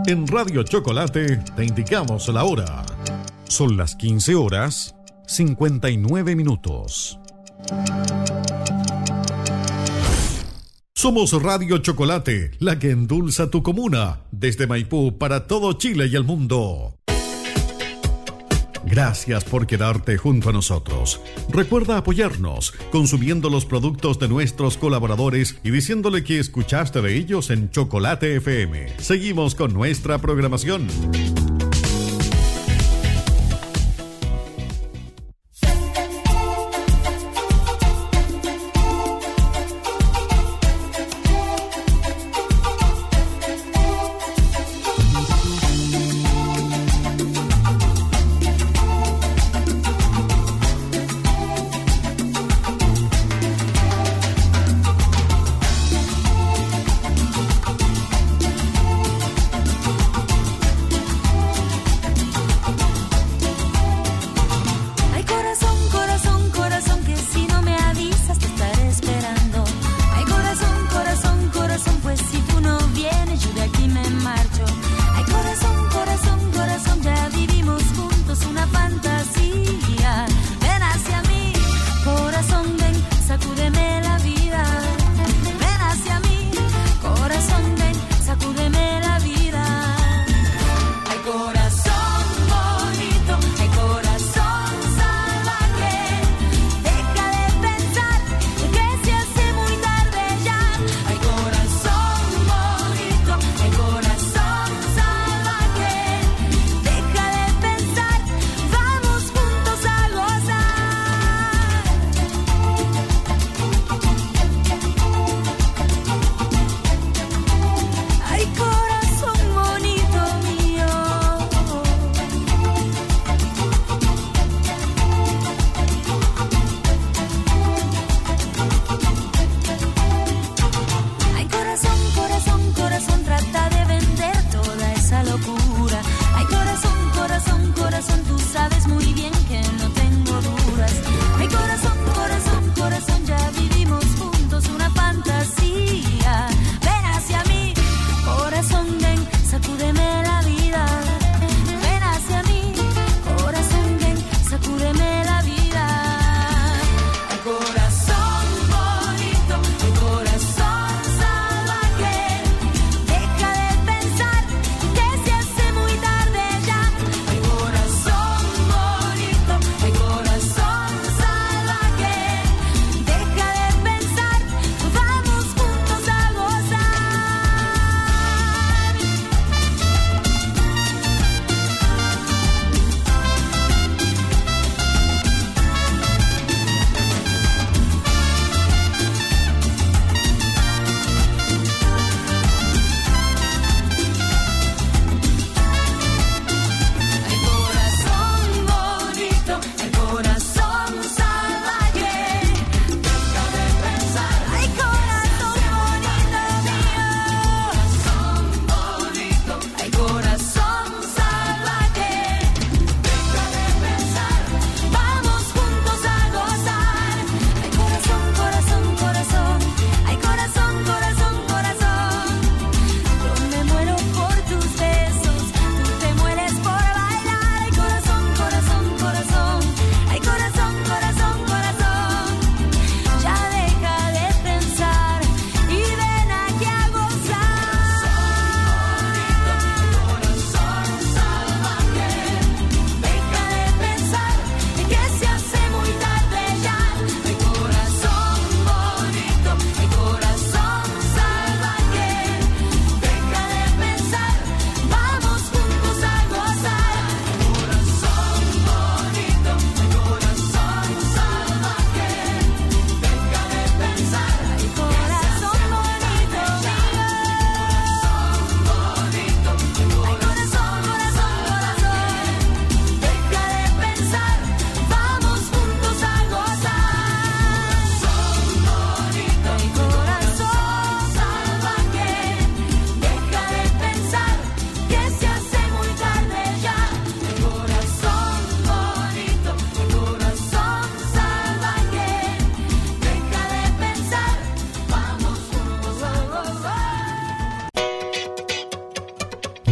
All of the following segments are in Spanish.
En Radio Chocolate te indicamos la hora. Son las 15 horas 59 minutos. Somos Radio Chocolate, la que endulza tu comuna, desde Maipú para todo Chile y el mundo. Gracias por quedarte junto a nosotros. Recuerda apoyarnos consumiendo los productos de nuestros colaboradores y diciéndole que escuchaste de ellos en Chocolate FM. Seguimos con nuestra programación.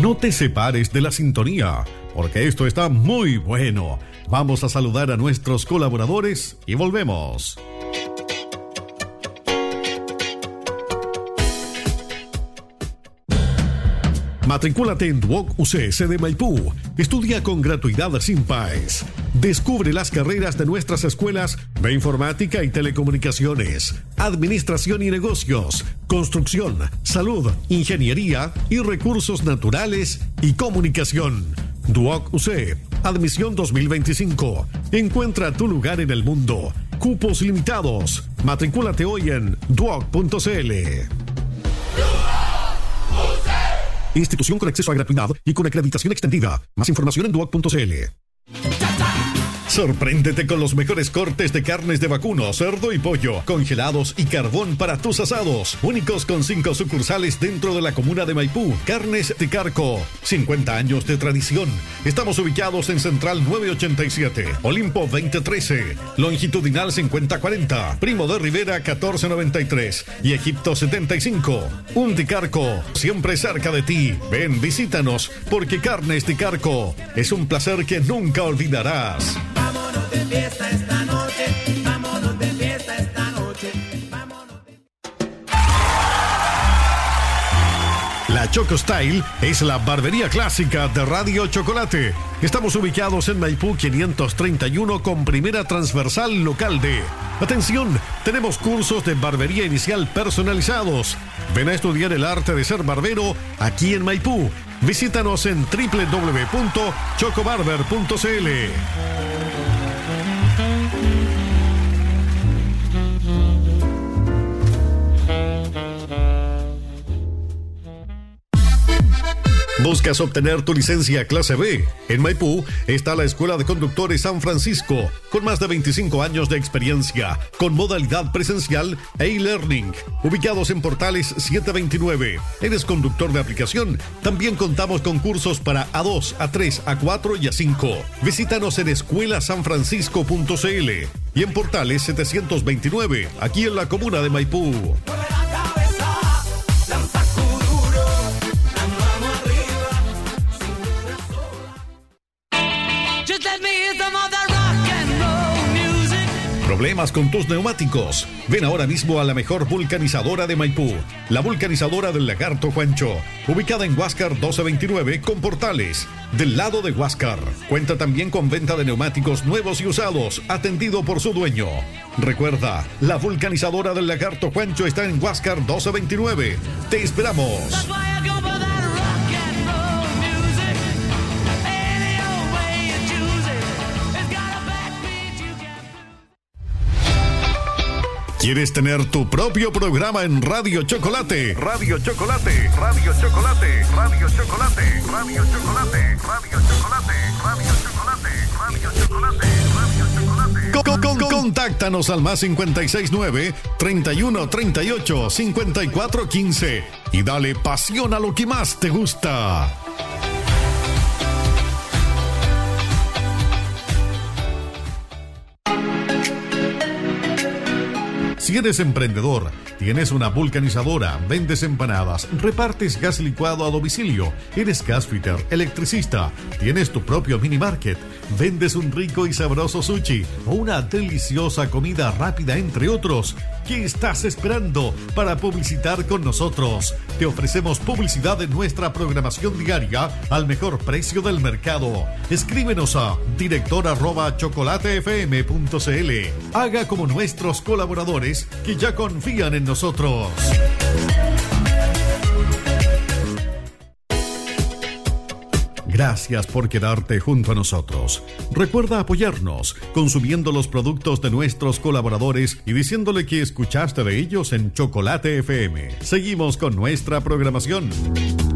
No te separes de la sintonía, porque esto está muy bueno. Vamos a saludar a nuestros colaboradores y volvemos. Matricúlate en Duoc UC, sede Maipú. Estudia con gratuidad sin PAES. Descubre las carreras de nuestras escuelas de Informática y Telecomunicaciones, Administración y Negocios, Construcción, Salud, Ingeniería y Recursos Naturales y Comunicación. Duoc UC, admisión 2025. Encuentra tu lugar en el mundo. Cupos limitados. Matricúlate hoy en duoc.cl. Institución con acceso a gratuidad y con acreditación extendida. Más información en duoc.cl. Sorpréndete con los mejores cortes de carnes de vacuno, cerdo y pollo, congelados y carbón para tus asados. Únicos con 5 sucursales dentro de la comuna de Maipú. Carnes Ticarco, 50 años de tradición. Estamos ubicados en Central 987, Olimpo 2013, Longitudinal 5040, Primo de Rivera 1493 y Egipto 75. Un Ticarco, siempre cerca de ti. Ven, visítanos, porque Carnes Ticarco es un placer que nunca olvidarás. Vámonos de fiesta esta noche, vámonos de fiesta esta noche, vámonos de... La Choco Style es la barbería clásica de Radio Chocolate. Estamos ubicados en Maipú 531 con primera transversal local D. Atención, tenemos cursos de barbería inicial personalizados. Ven a estudiar el arte de ser barbero aquí en Maipú. Visítanos en www.chocobarber.cl. ¿Buscas obtener tu licencia clase B? En Maipú está la Escuela de Conductores San Francisco, con más de 25 años de experiencia, con modalidad presencial e e-learning, ubicados en Portales 729. ¿Eres conductor de aplicación? También contamos con cursos para A2, A3, A4 y A5. Visítanos en escuelasanfrancisco.cl y en Portales 729, aquí en la comuna de Maipú. ¿Problemas con tus neumáticos? Ven ahora mismo a la mejor vulcanizadora de Maipú, la vulcanizadora del Lagarto Juancho, ubicada en Huáscar 1229 con Portales, del lado de Huáscar. Cuenta también con venta de neumáticos nuevos y usados, atendido por su dueño. Recuerda, la vulcanizadora del Lagarto Juancho está en Huáscar 1229. ¡Te esperamos! ¿Quieres tener tu propio programa en Radio Chocolate? Radio Chocolate, Radio Chocolate, Radio Chocolate, Radio Chocolate, Radio Chocolate, Radio Chocolate, Radio Chocolate, Radio Chocolate. Contáctanos al más 569 31 38 54 15 y dale pasión a lo que más te gusta. Si eres emprendedor, tienes una vulcanizadora, vendes empanadas, repartes gas licuado a domicilio, eres gasfitter, electricista, tienes tu propio mini market, vendes un rico y sabroso sushi o una deliciosa comida rápida, entre otros, ¿qué estás esperando para publicitar con nosotros? Te ofrecemos publicidad en nuestra programación diaria al mejor precio del mercado. Escríbenos a director@chocolatefm.cl. Haga como nuestros colaboradores que ya confían en nosotros. Gracias por quedarte junto a nosotros. Recuerda apoyarnos consumiendo los productos de nuestros colaboradores y diciéndole que escuchaste de ellos en Chocolate FM. Seguimos con nuestra programación.